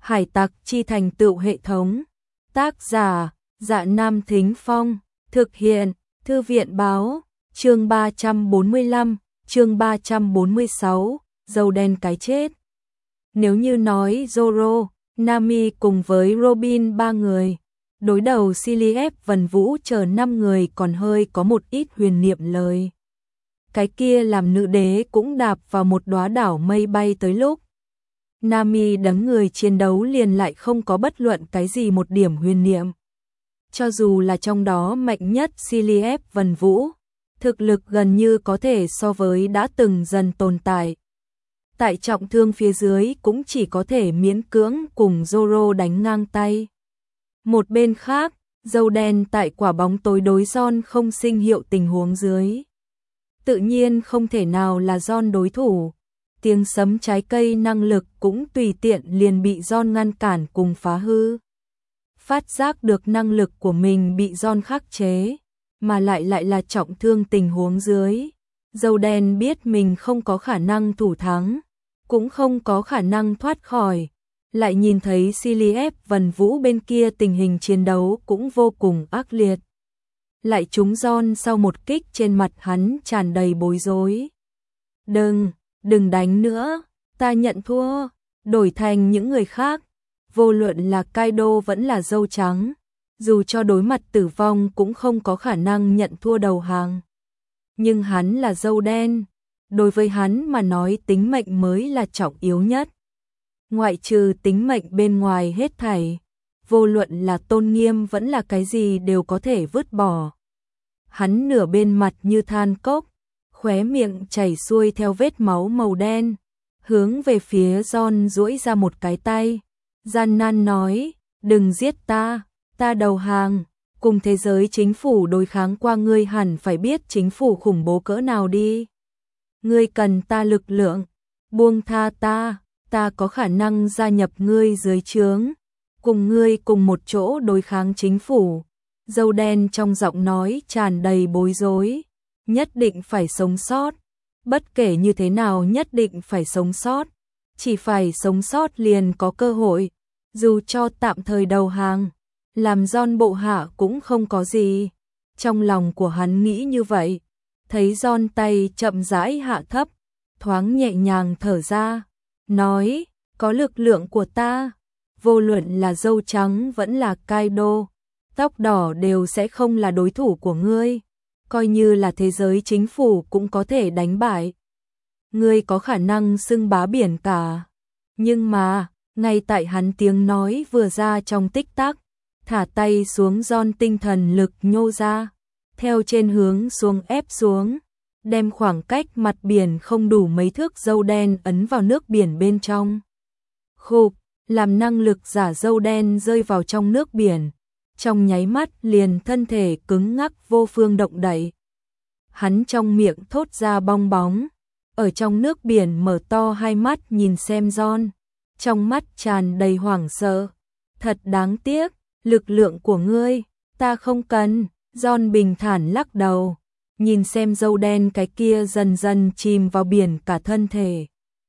Hải tặc chi thành tựu hệ thống. Tác giả, Dạ Nam Thính Phong. Thực hiện, Thư viện Báo. Chương 345, chương 346, dâu đen cái chết. Nếu như nói Zoro, Nami cùng với Robin ba người, đối đầu Cillian Vân Vũ chờ 5 người còn hơi có một ít huyền niệm lời. Cái kia làm nữ đế cũng đạp vào một đóa đảo mây bay tới lúc. Nami đấng người chiến đấu liền lại không có bất luận cái gì một điểm huyền niệm. Cho dù là trong đó mạnh nhất Cillian Vân Vũ, thực lực gần như có thể so với đã từng dần tồn tại. Tại trọng thương phía dưới cũng chỉ có thể miễn cưỡng cùng Zoro đánh ngang tay. Một bên khác, dâu đen tại quả bóng tối đối John không sinh hiệu tình huống dưới. Tự nhiên không thể nào là John đối thủ. Tiếng sấm trái cây năng lực cũng tùy tiện liền bị John ngăn cản cùng phá hư. Phát giác được năng lực của mình bị John khắc chế, mà lại là trọng thương tình huống dưới. Dâu đen biết mình không có khả năng thủ thắng, cũng không có khả năng thoát khỏi. Lại nhìn thấy Cillian Vân Vũ bên kia tình hình chiến đấu cũng vô cùng ác liệt. Lại trúng John sau một kích trên mặt hắn tràn đầy bối rối. Đừng đánh nữa, ta nhận thua, đổi thành những người khác. Vô luận là Kaido vẫn là dâu trắng, dù cho đối mặt tử vong cũng không có khả năng nhận thua đầu hàng. Nhưng hắn là dâu đen, đối với hắn mà nói tính mệnh mới là trọng yếu nhất. Ngoại trừ tính mệnh bên ngoài hết thảy, vô luận là tôn nghiêm vẫn là cái gì đều có thể vứt bỏ. Hắn nửa bên mặt như than cốc, khóe miệng chảy xuôi theo vết máu màu đen, hướng về phía John duỗi ra một cái tay. Gian nan nói, đừng giết ta, ta đầu hàng, cùng thế giới chính phủ đối kháng qua ngươi hẳn phải biết chính phủ khủng bố cỡ nào đi. Ngươi cần ta lực lượng, buông tha ta có khả năng gia nhập ngươi dưới trướng, cùng ngươi cùng một chỗ đối kháng chính phủ. Dâu đen trong giọng nói tràn đầy bối rối, nhất định phải sống sót, bất kể như thế nào nhất định phải sống sót. Chỉ phải sống sót liền có cơ hội, dù cho tạm thời đầu hàng, làm John bộ hạ cũng không có gì. Trong lòng của hắn nghĩ như vậy, thấy John tay chậm rãi hạ thấp, thoáng nhẹ nhàng thở ra, nói, có lực lượng của ta, vô luận là dâu trắng vẫn là Kaido, tóc đỏ đều sẽ không là đối thủ của ngươi, coi như là thế giới chính phủ cũng có thể đánh bại. Ngươi có khả năng xưng bá biển cả. Nhưng mà, ngay tại hắn tiếng nói vừa ra trong tích tắc, thả tay xuống John tinh thần lực nhô ra, theo trên hướng xuống ép xuống, đem khoảng cách mặt biển không đủ mấy thước dâu đen ấn vào nước biển bên trong. Khục, làm năng lực giả dâu đen rơi vào trong nước biển, trong nháy mắt liền thân thể cứng ngắc vô phương động đậy. Hắn trong miệng thốt ra bong bóng, ở trong nước biển mở to hai mắt nhìn xem John, trong mắt tràn đầy hoảng sợ. Thật đáng tiếc, lực lượng của ngươi, ta không cần. John bình thản lắc đầu, nhìn xem dâu đen cái kia dần dần chìm vào biển cả thân thể.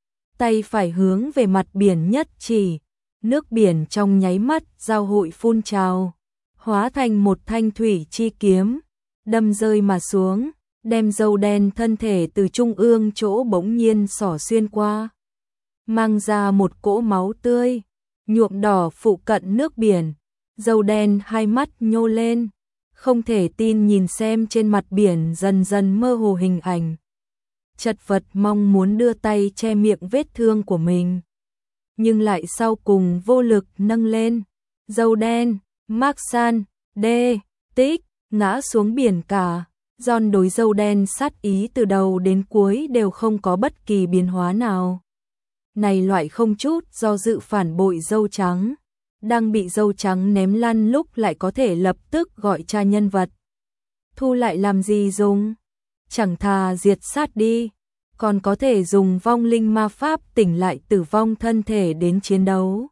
Tay phải hướng về mặt biển nhất chỉ, nước biển trong nháy mắt giao hội phun trào, hóa thành một thanh thủy chi kiếm, đâm rơi mà xuống, đem dâu đen thân thể từ trung ương chỗ bỗng nhiên xỏ xuyên qua, mang ra một cỗ máu tươi, nhuộm đỏ phụ cận nước biển. Dâu đen hai mắt nhô lên, không thể tin nhìn xem trên mặt biển dần dần mơ hồ hình ảnh. Chật vật mong muốn đưa tay che miệng vết thương của mình, nhưng lại sau cùng vô lực nâng lên. Dâu đen, Mark-san, tích, ngã xuống biển cả. John đối dâu đen sát ý từ đầu đến cuối đều không có bất kỳ biến hóa nào. Này loại không chút do dự phản bội dâu trắng, đang bị dâu trắng ném lăn lúc lại có thể lập tức gọi cha nhân vật. Thu lại làm gì dùng? Chẳng thà diệt sát đi, còn có thể dùng vong linh ma pháp tỉnh lại tử vong thân thể đến chiến đấu.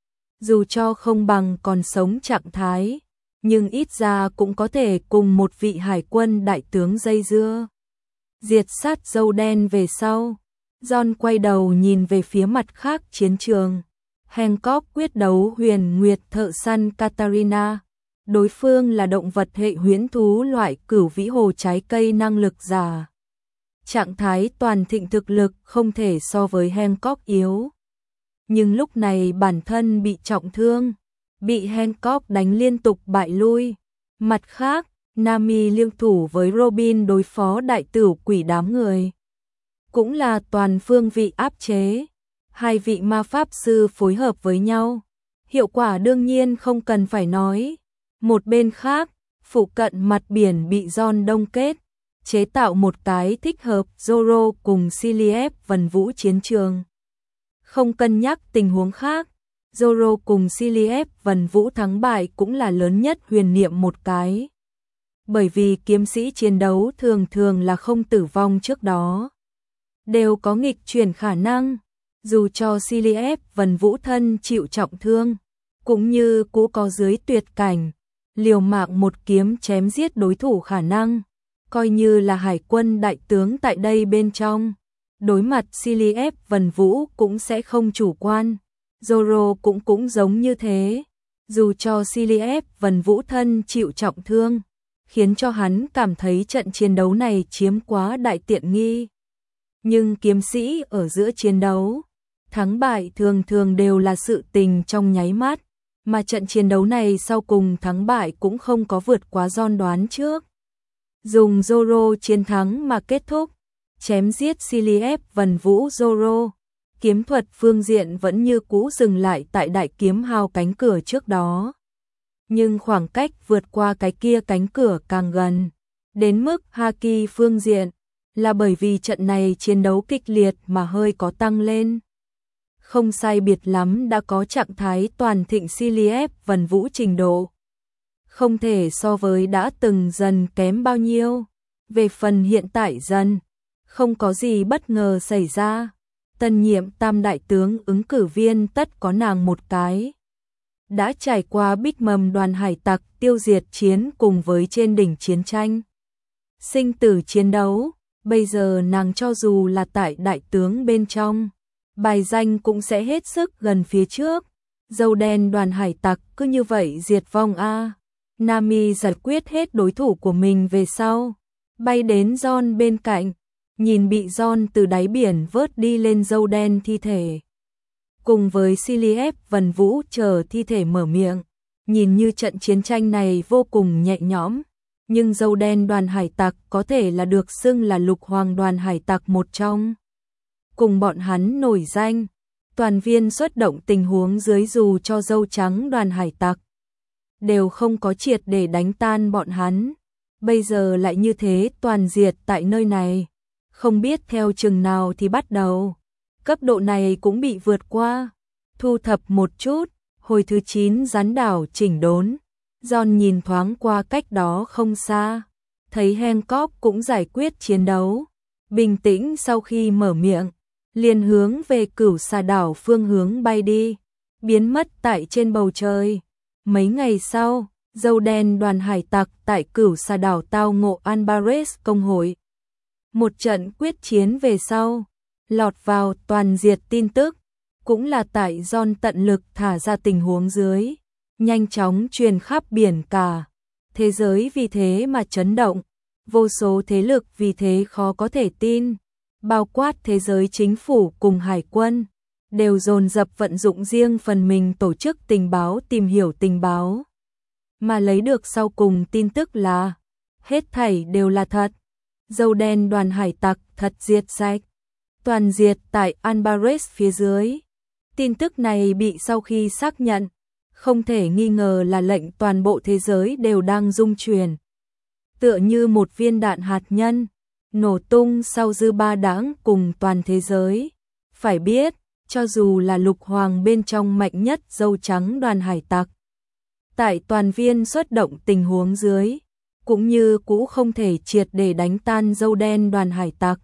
Dù cho không bằng còn sống trạng thái, nhưng ít ra cũng có thể cùng một vị hải quân đại tướng dây dưa. Diệt sát dâu đen về sau, John quay đầu nhìn về phía mặt khác chiến trường, Hancock quyết đấu huyền nguyệt thợ săn Katarina. Đối phương là động vật hệ huyễn thú loại cửu vĩ hồ trái cây năng lực giả. Trạng thái toàn thịnh thực lực không thể so với Hancock yếu. Nhưng lúc này bản thân bị trọng thương, bị Hancock đánh liên tục bại lui. Mặt khác, Nami liên thủ với Robin đối phó đại tử quỷ đám người. Cũng là toàn phương vị áp chế. Hai vị ma pháp sư phối hợp với nhau. Hiệu quả đương nhiên không cần phải nói. Một bên khác, phụ cận mặt biển bị John đông kết, chế tạo một cái thích hợp Zoro cùng Siliep vần vũ chiến trường. Không cân nhắc tình huống khác, Zoro cùng Siliep vần vũ thắng bại cũng là lớn nhất huyền niệm một cái. Bởi vì kiếm sĩ chiến đấu thường thường là không tử vong trước đó, đều có nghịch chuyển khả năng, dù cho Siliep vần vũ thân chịu trọng thương, cũng như cũ có dưới tuyệt cảnh, liều mạng một kiếm chém giết đối thủ khả năng, coi như là hải quân đại tướng tại đây bên trong. Đối mặt Siliep vần vũ cũng sẽ không chủ quan, Zoro cũng giống như thế, dù cho Siliep vần vũ thân chịu trọng thương, khiến cho hắn cảm thấy trận chiến đấu này chiếm quá đại tiện nghi. Nhưng kiếm sĩ ở giữa chiến đấu, thắng bại thường thường đều là sự tình trong nháy mắt, mà trận chiến đấu này sau cùng thắng bại cũng không có vượt quá John đoán trước. Dùng Zoro chiến thắng mà kết thúc, chém giết Siliep vần vũ Zoro, kiếm thuật phương diện vẫn như cũ dừng lại tại đại kiếm hào cánh cửa trước đó. Nhưng khoảng cách vượt qua cái kia cánh cửa càng gần, đến mức Haki phương diện, là bởi vì trận này chiến đấu kịch liệt mà hơi có tăng lên. Không sai biệt lắm đã có trạng thái toàn thịnh Siliep vần vũ trình độ. Không thể so với đã từng dần kém bao nhiêu. Về phần hiện tại dần, không có gì bất ngờ xảy ra. Tân nhiệm tam đại tướng ứng cử viên tất có nàng một cái. Đã trải qua bích mầm đoàn hải tặc tiêu diệt chiến cùng với trên đỉnh chiến tranh. Sinh tử chiến đấu, bây giờ nàng cho dù là tại đại tướng bên trong, bài danh cũng sẽ hết sức gần phía trước. Dâu đen đoàn hải tặc cứ như vậy diệt vong a. Nami giải quyết hết đối thủ của mình về sau, bay đến John bên cạnh, nhìn bị John từ đáy biển vớt đi lên dâu đen thi thể. Cùng với Siliep vần vũ chờ thi thể mở miệng, nhìn như trận chiến tranh này vô cùng nhẹ nhõm, nhưng dâu đen đoàn hải tặc có thể là được xưng là lục hoàng đoàn hải tặc một trong. Cùng bọn hắn nổi danh, toàn viên xuất động tình huống dưới dù cho dâu trắng đoàn hải tặc, đều không có triệt để đánh tan bọn hắn. Bây giờ lại như thế toàn diệt tại nơi này, không biết theo chừng nào thì bắt đầu. Cấp độ này cũng bị vượt qua, thu thập một chút, hồi thứ 9 gián đảo chỉnh đốn. John nhìn thoáng qua cách đó không xa, thấy Hancock cũng giải quyết chiến đấu. Bình tĩnh sau khi mở miệng, liền hướng về cửu xà đảo phương hướng bay đi, biến mất tại trên bầu trời. Mấy ngày sau, dâu đen đoàn hải tặc tại cửu xà đảo tao ngộ Alvarez công hội. Một trận quyết chiến về sau, lọt vào toàn diệt tin tức, cũng là tại John tận lực thả ra tình huống dưới, nhanh chóng truyền khắp biển cả. Thế giới vì thế mà chấn động, vô số thế lực vì thế khó có thể tin, bao quát thế giới chính phủ cùng hải quân, đều dồn dập vận dụng riêng phần mình tổ chức tình báo tìm hiểu tình báo. Mà lấy được sau cùng tin tức là, hết thảy đều là thật. Dâu đen đoàn hải tặc thật diệt sạch, toàn diệt tại Alvarez phía dưới. Tin tức này bị sau khi xác nhận, không thể nghi ngờ là lệnh toàn bộ thế giới đều đang rung chuyển. Tựa như một viên đạn hạt nhân, nổ tung sau dư ba đãng cùng toàn thế giới. Phải biết, cho dù là lục hoàng bên trong mạnh nhất dâu trắng đoàn hải tặc, tại toàn viên xuất động tình huống dưới, cũng như cũ không thể triệt để đánh tan dâu đen đoàn hải tặc.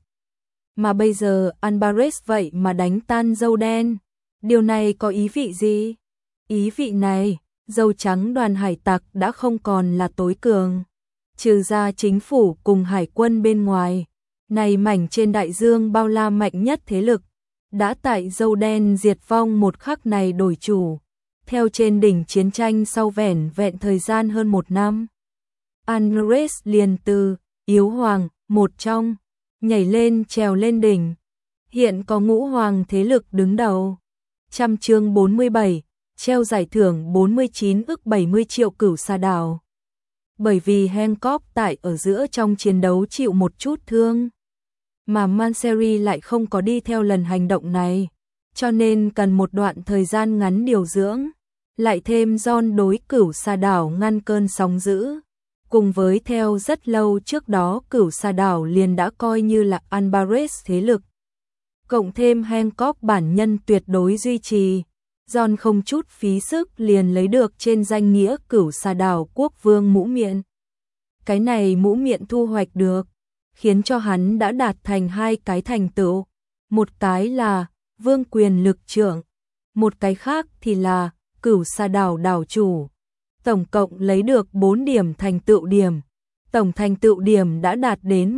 Mà bây giờ Alvarez vậy mà đánh tan dâu đen. Điều này có ý vị gì? Ý vị này, dâu trắng đoàn hải tặc đã không còn là tối cường. Trừ ra chính phủ cùng hải quân bên ngoài, này mảnh trên đại dương bao la mạnh nhất thế lực, đã tại dâu đen diệt vong một khắc này đổi chủ. Theo trên đỉnh chiến tranh sau vẻn vẹn thời gian hơn 1 năm, Antares liền từ yếu hoàng một trong nhảy lên trèo lên đỉnh. Hiện có ngũ hoàng thế lực đứng đầu. Trăm chương 47, treo giải thưởng 49 ức 70 triệu cửu sa đảo. Bởi vì Hancock tại ở giữa trong chiến đấu chịu một chút thương, mà Manseri lại không có đi theo lần hành động này, cho nên cần một đoạn thời gian ngắn điều dưỡng, lại thêm John đối cửu sa đảo ngăn cơn sóng dữ. Cùng với theo rất lâu trước đó cửu sa đảo liền đã coi như là Antares thế lực. Cộng thêm Hancock bản nhân tuyệt đối duy trì, John không chút phí sức liền lấy được trên danh nghĩa cửu sa đảo quốc vương mũ miệng. Cái này mũ miệng thu hoạch được, khiến cho hắn đã đạt thành 2 cái thành tựu. Một cái là vương quyền lực trưởng, một cái khác thì là cửu sa đảo đảo chủ. Tổng cộng lấy được 4 điểm thành tựu điểm. Tổng thành tựu điểm đã đạt đến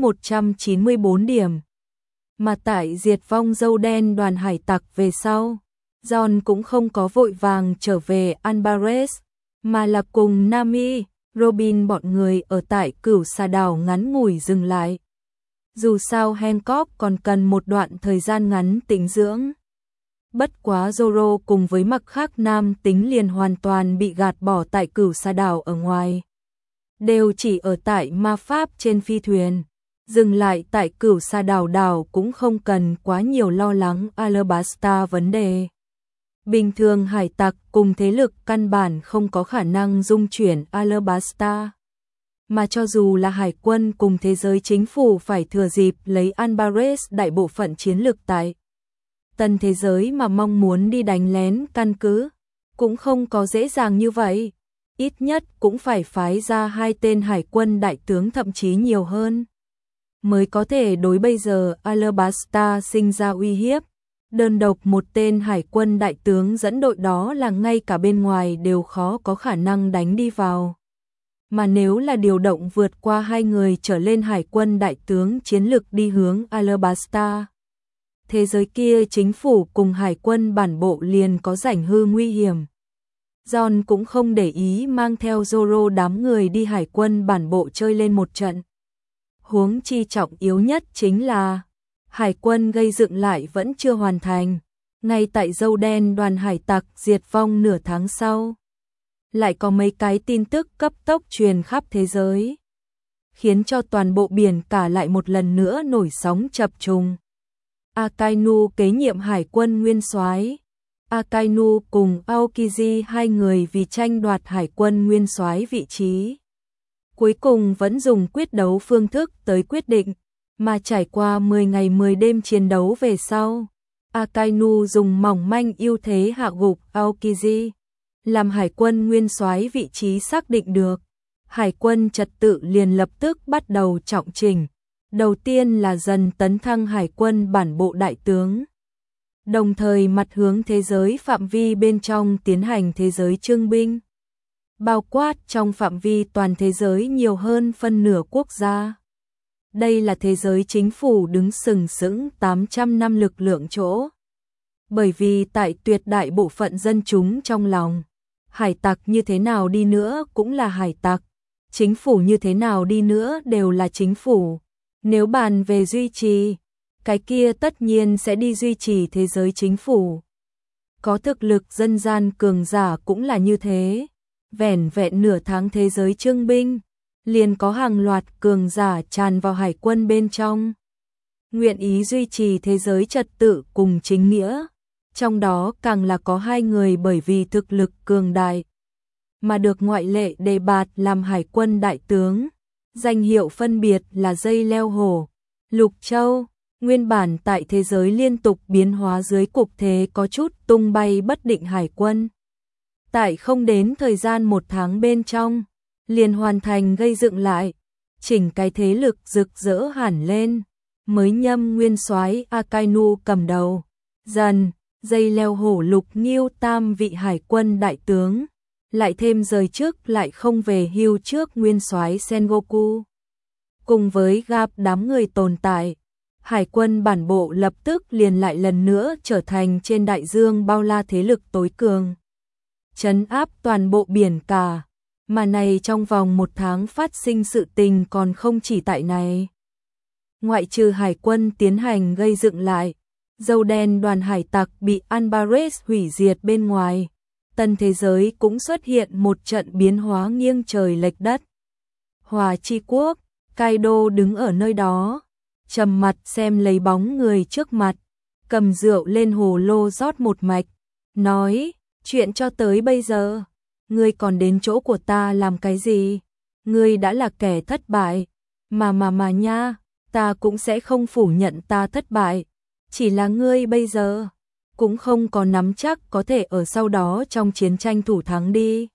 194 điểm. Mà tại diệt vong dâu đen đoàn hải tặc về sau, John cũng không có vội vàng trở về Antares, mà là cùng Nami, Robin bọn người ở tại cửu sa đảo ngắn ngủi dừng lại. Dù sao Hancock còn cần một đoạn thời gian ngắn tĩnh dưỡng. Bất quá Zoro cùng với mặt khác nam tính liền hoàn toàn bị gạt bỏ tại cửu sa đảo ở ngoài. Đều chỉ ở tại ma pháp trên phi thuyền. Dừng lại tại cửu sa đảo đảo cũng không cần quá nhiều lo lắng Alabasta vấn đề. Bình thường hải tặc cùng thế lực căn bản không có khả năng dung chuyển Alabasta. Mà cho dù là hải quân cùng thế giới chính phủ phải thừa dịp lấy Antares đại bộ phận chiến lược tại tân thế giới mà mong muốn đi đánh lén căn cứ, cũng không có dễ dàng như vậy. Ít nhất cũng phải phái ra 2 tên hải quân đại tướng thậm chí nhiều hơn, mới có thể đối bây giờ Alabasta sinh ra uy hiếp. Đơn độc một tên hải quân đại tướng dẫn đội đó là ngay cả bên ngoài đều khó có khả năng đánh đi vào. Mà nếu là điều động vượt qua 2 người trở lên hải quân đại tướng chiến lực đi hướng Alabasta, thế giới kia chính phủ cùng hải quân bản bộ liền có rảnh hư nguy hiểm. John cũng không để ý mang theo Zoro đám người đi hải quân bản bộ chơi lên một trận. Huống chi trọng yếu nhất chính là hải quân gây dựng lại vẫn chưa hoàn thành. Ngay tại dâu đen đoàn hải tặc diệt vong nửa tháng sau, lại có mấy cái tin tức cấp tốc truyền khắp thế giới, khiến cho toàn bộ biển cả lại một lần nữa nổi sóng chập trùng. Akainu kế nhiệm hải quân nguyên soái. Akainu cùng Aokiji 2 người vì tranh đoạt hải quân nguyên soái vị trí, cuối cùng vẫn dùng quyết đấu phương thức tới quyết định, mà trải qua 10 ngày 10 đêm chiến đấu về sau, Akainu dùng mỏng manh ưu thế hạ gục Aokiji, làm hải quân nguyên soái vị trí xác định được. Hải quân trật tự liền lập tức bắt đầu trọng chỉnh. Đầu tiên là dần tấn thăng hải quân bản bộ đại tướng, đồng thời mặt hướng thế giới phạm vi bên trong tiến hành thế giới trưng binh, bao quát trong phạm vi toàn thế giới nhiều hơn phân nửa quốc gia. Đây là thế giới chính phủ đứng sừng sững 800 năm lực lượng chỗ. Bởi vì tại tuyệt đại bộ phận dân chúng trong lòng, hải tặc như thế nào đi nữa cũng là hải tặc, chính phủ như thế nào đi nữa đều là chính phủ. Nếu bàn về duy trì, cái kia tất nhiên sẽ đi duy trì thế giới chính phủ. Có thực lực dân gian cường giả cũng là như thế. Vẻn vẹn nửa tháng thế giới trưng binh, liền có hàng loạt cường giả tràn vào hải quân bên trong, nguyện ý duy trì thế giới trật tự cùng chính nghĩa. Trong đó càng là có 2 người bởi vì thực lực cường đại mà được ngoại lệ đề bạt làm hải quân đại tướng. Danh hiệu phân biệt là dây leo hổ, Lục Châu. Nguyên bản tại thế giới liên tục biến hóa dưới cục thế có chút tung bay bất định hải quân, tại không đến thời gian 1 tháng bên trong, liền hoàn thành gây dựng lại, chỉnh cái thế lực rực rỡ hẳn lên. Mới nhâm nguyên soái Akainu cầm đầu, dần dây leo hổ Lục Nghiêu 3 vị hải quân đại tướng, lại thêm rời trước lại không về hưu trước nguyên soái Sengoku. Cùng với gap đám người tồn tại, Hải quân bản bộ lập tức liền lại lần nữa trở thành trên đại dương bao la thế lực tối cường, trấn áp toàn bộ biển cả, mà này trong vòng 1 tháng phát sinh sự tình còn không chỉ tại này. Ngoại trừ hải quân tiến hành gây dựng lại, dâu đen đoàn hải tặc bị Alvarez hủy diệt bên ngoài, tân thế giới cũng xuất hiện một trận biến hóa nghiêng trời lệch đất. Hỏa Chi Quốc, Kaido đứng ở nơi đó, trầm mặt xem lấy bóng người trước mặt, cầm rượu lên hồ lô rót một mạch, nói, chuyện cho tới bây giờ, ngươi còn đến chỗ của ta làm cái gì? Ngươi đã là kẻ thất bại, mà nha, ta cũng sẽ không phủ nhận ta thất bại, chỉ là ngươi bây giờ cũng không có nắm chắc có thể ở sau đó trong chiến tranh thủ thắng đi.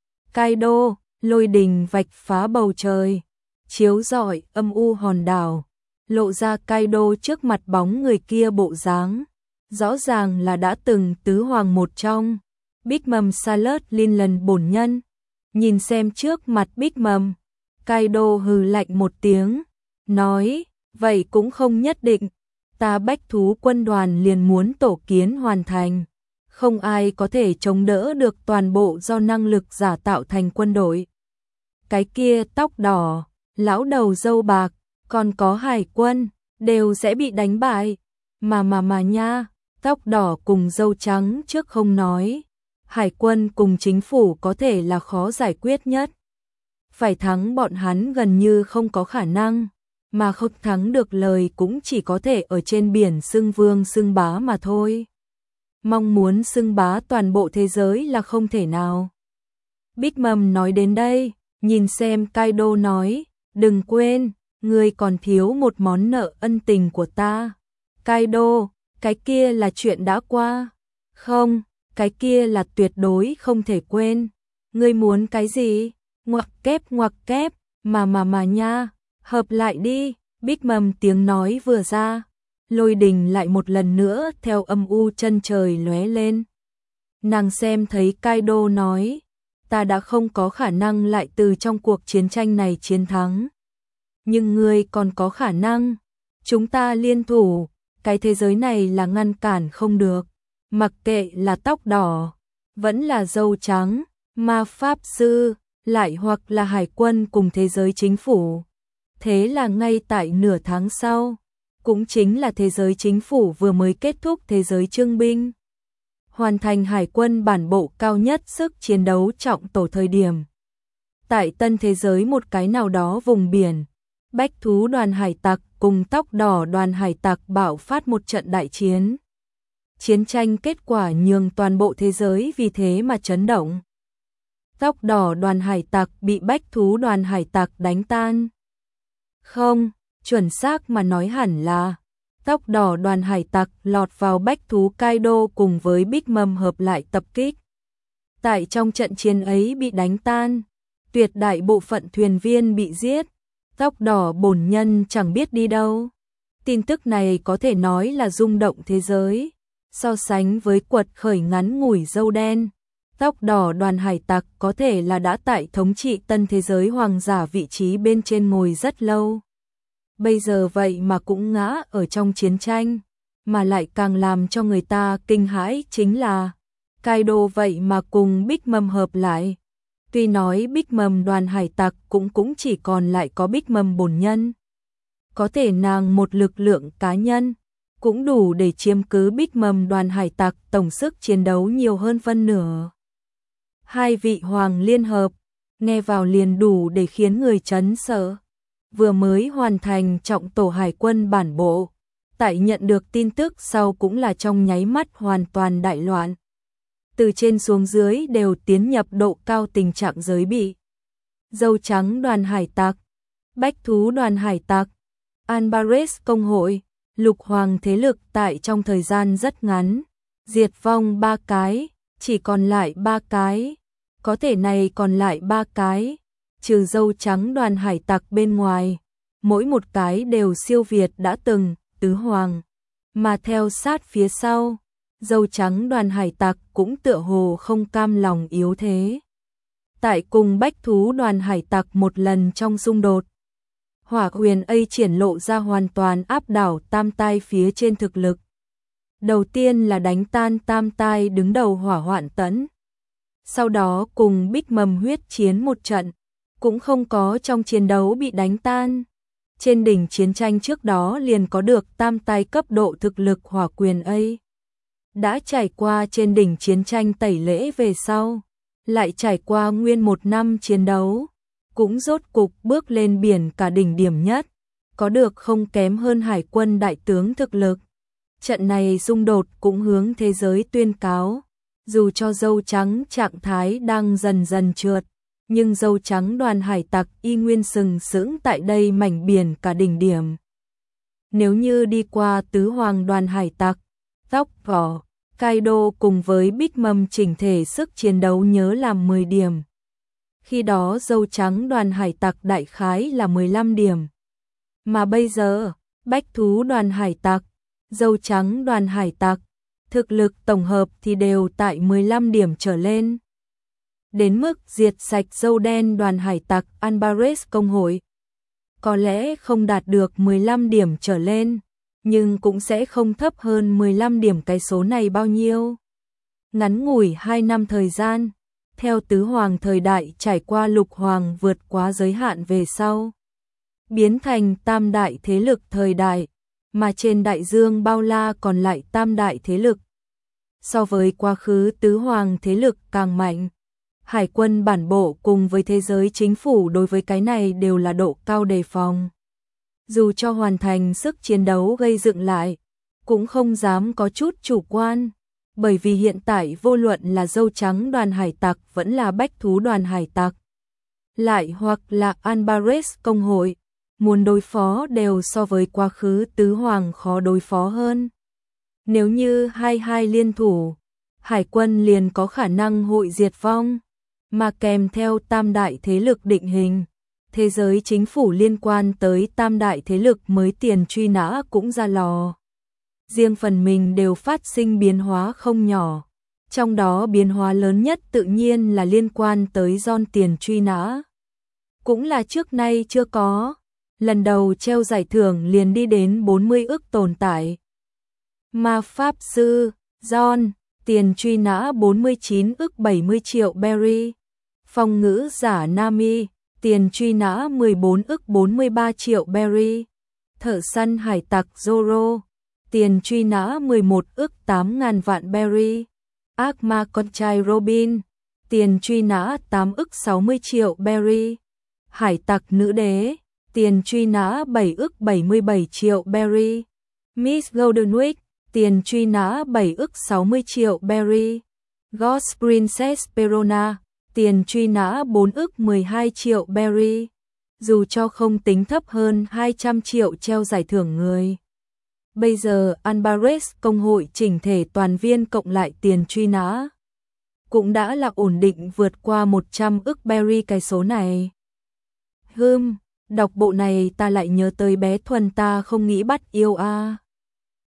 Kaido, lôi đình vạch phá bầu trời, chiếu rọi âm u hòn đảo, lộ ra Kaido trước mặt bóng người kia bộ dáng, rõ ràng là đã từng tứ hoàng một trong, Big Mom Salad Lincoln bổn nhân. Nhìn xem trước mặt Big Mom, Kaido hừ lạnh một tiếng, nói, vậy cũng không nhất định, ta bách thú quân đoàn liền muốn tổ kiến hoàn thành, không ai có thể chống đỡ được toàn bộ do năng lực giả tạo thành quân đội. Cái kia tóc đỏ, lão đầu râu bạc, còn có hải quân, đều sẽ bị đánh bại, mà nha, tóc đỏ cùng râu trắng trước không nói, hải quân cùng chính phủ có thể là khó giải quyết nhất. Phải thắng bọn hắn gần như không có khả năng, mà không thắng được lời cũng chỉ có thể ở trên biển xưng vương xưng bá mà thôi. Mong muốn xưng bá toàn bộ thế giới là không thể nào. Big Mom nói đến đây, nhìn xem Kaido nói, đừng quên, ngươi còn thiếu một món nợ ân tình của ta. Kaido, cái kia là chuyện đã qua. Không, cái kia là tuyệt đối không thể quên. Ngươi muốn cái gì? Ngoặc kép, mà nha, hợp lại đi. Big Mom tiếng nói vừa ra, lôi đình lại một lần nữa theo âm u chân trời lóe lên. Nàng xem thấy Kaido nói, ta đã không có khả năng lại từ trong cuộc chiến tranh này chiến thắng. Nhưng ngươi còn có khả năng, chúng ta liên thủ, cái thế giới này là ngăn cản không được. Mặc kệ là tóc đỏ, vẫn là râu trắng, ma pháp sư, lại hoặc là hải quân cùng thế giới chính phủ. Thế là ngay tại nửa tháng sau, cũng chính là thế giới chính phủ vừa mới kết thúc thế giới trưng binh, hoàn thành hải quân bản bộ cao nhất sức chiến đấu trọng tổ thời điểm. Tại tân thế giới một cái nào đó vùng biển, bách thú đoàn hải tặc cùng tóc đỏ đoàn hải tặc bạo phát một trận đại chiến. Chiến tranh kết quả nhường toàn bộ thế giới vì thế mà chấn động. Tóc đỏ đoàn hải tặc bị bách thú đoàn hải tặc đánh tan. Không, chuẩn xác mà nói hẳn là tóc đỏ đoàn hải tặc lọt vào bách thú Kaido cùng với Big Mom hợp lại tập kích. Tại trong trận chiến ấy bị đánh tan, tuyệt đại bộ phận thuyền viên bị giết, tóc đỏ bổn nhân chẳng biết đi đâu. Tin tức này có thể nói là rung động thế giới. So sánh với quật khởi ngắn ngủi dâu đen, tóc đỏ đoàn hải tặc có thể là đã tại thống trị tân thế giới hoàng giả vị trí bên trên ngồi rất lâu. Bây giờ vậy mà cũng ngã ở trong chiến tranh, mà lại càng làm cho người ta kinh hãi chính là Kaido vậy mà cùng Big Mom hợp lại. Tuy nói Big Mom đoàn hải tặc cũng chỉ còn lại có Big Mom bổn nhân. Có thể nàng một lực lượng cá nhân cũng đủ để chiếm cứ Big Mom đoàn hải tặc tổng sức chiến đấu nhiều hơn phân nửa. Hai vị hoàng liên hợp, nghe vào liền đủ để khiến người chấn sợ. Vừa mới hoàn thành trọng tổ hải quân bản bộ, tại nhận được tin tức sau cũng là trong nháy mắt hoàn toàn đại loạn. Từ trên xuống dưới đều tiến nhập độ cao tình trạng giới bị. Dâu trắng đoàn hải tặc, bách thú đoàn hải tặc, Alvarez công hội, lục hoàng thế lực tại trong thời gian rất ngắn, diệt vong 3 cái, chỉ còn lại 3 cái, có thể này còn lại 3 cái, trừ dâu trắng đoàn hải tặc bên ngoài, mỗi một cái đều siêu việt đã từng tứ hoàng, mà theo sát phía sau, dâu trắng đoàn hải tặc cũng tựa hồ không cam lòng yếu thế. Tại cùng bách thú đoàn hải tặc một lần trong xung đột, Hỏa quyền A triển lộ ra hoàn toàn áp đảo tam tai phía trên thực lực. Đầu tiên là đánh tan tam tai đứng đầu Hỏa Hoạn Tẫn. Sau đó cùng Bích Mầm huyết chiến một trận, cũng không có trong chiến đấu bị đánh tan. Trên đỉnh chiến tranh trước đó liền có được tam tai cấp độ thực lực Hỏa quyền A. Đã trải qua trên đỉnh chiến tranh tẩy lễ về sau, lại trải qua nguyên một năm chiến đấu, cũng rốt cục bước lên biển cả đỉnh điểm nhất, có được không kém hơn hải quân đại tướng thực lực. Trận này xung đột cũng hướng thế giới tuyên cáo, dù cho dâu trắng trạng thái đang dần dần trượt, nhưng dâu trắng đoàn hải tặc y nguyên sừng sững tại đây mảnh biển cả đỉnh điểm. Nếu như đi qua tứ hoàng đoàn hải tặc, tóc vỏ, Kaido cùng với Bích Mầm chỉnh thể sức chiến đấu nhớ là 10 điểm. Khi đó dâu trắng đoàn hải tặc đại khái là 15 điểm. Mà bây giờ, bách thú đoàn hải tặc, dâu trắng đoàn hải tặc, thực lực tổng hợp thì đều tại 15 điểm trở lên. Đến mức diệt sạch dâu đen đoàn hải tặc Alvarez công hội, có lẽ không đạt được 15 điểm trở lên, nhưng cũng sẽ không thấp hơn 15 điểm cái số này bao nhiêu. Ngắn ngủi 2 năm thời gian, theo tứ hoàng thời đại trải qua lục hoàng vượt quá giới hạn về sau, biến thành tam đại thế lực thời đại, mà trên đại dương bao la còn lại tam đại thế lực. So với quá khứ tứ hoàng thế lực càng mạnh, hải quân bản bộ cùng với thế giới chính phủ đối với cái này đều là độ cao đề phòng. Dù cho hoàn thành sức chiến đấu gây dựng lại, cũng không dám có chút chủ quan, bởi vì hiện tại vô luận là dâu trắng đoàn hải tặc vẫn là bách thú đoàn hải tặc, lại hoặc là Alvarez công hội, muốn đối phó đều so với quá khứ tứ hoàng khó đối phó hơn. Nếu như hai liên thủ, hải quân liền có khả năng hội diệt vong, mà kèm theo tam đại thế lực định hình, thế giới chính phủ liên quan tới tam đại thế lực mới tiền truy nã cũng ra lò. Riêng phần mình đều phát sinh biến hóa không nhỏ, trong đó biến hóa lớn nhất tự nhiên là liên quan tới John tiền truy nã. Cũng là trước nay chưa có, lần đầu treo giải thưởng liền đi đến 40 ức tồn tại. Ma Pháp Sư, John, tiền truy nã 49 ức 70 triệu berry. Phong ngữ giả Nami, tiền truy nã 14 ức 43 triệu berry. Thợ săn hải tặc Zoro, tiền truy nã 11 ức 8.000 vạn berry. Ác ma con trai Robin, tiền truy nã 8 ức 60 triệu berry. Hải tặc nữ đế, tiền truy nã 7 ức 77 triệu berry. Miss Goldenwick, tiền truy nã 7 ức 60 triệu berry. Ghost Princess Perona, tiền truy nã 4 ức 12 triệu berry. Dù cho không tính thấp hơn 200 triệu treo giải thưởng người. Bây giờ Alvarez công hội chỉnh thể toàn viên cộng lại tiền truy nã cũng đã là ổn định vượt qua 100 ức berry cái số này. Đọc bộ này ta lại nhớ tới bé Thuần ta không nghĩ bắt yêu a.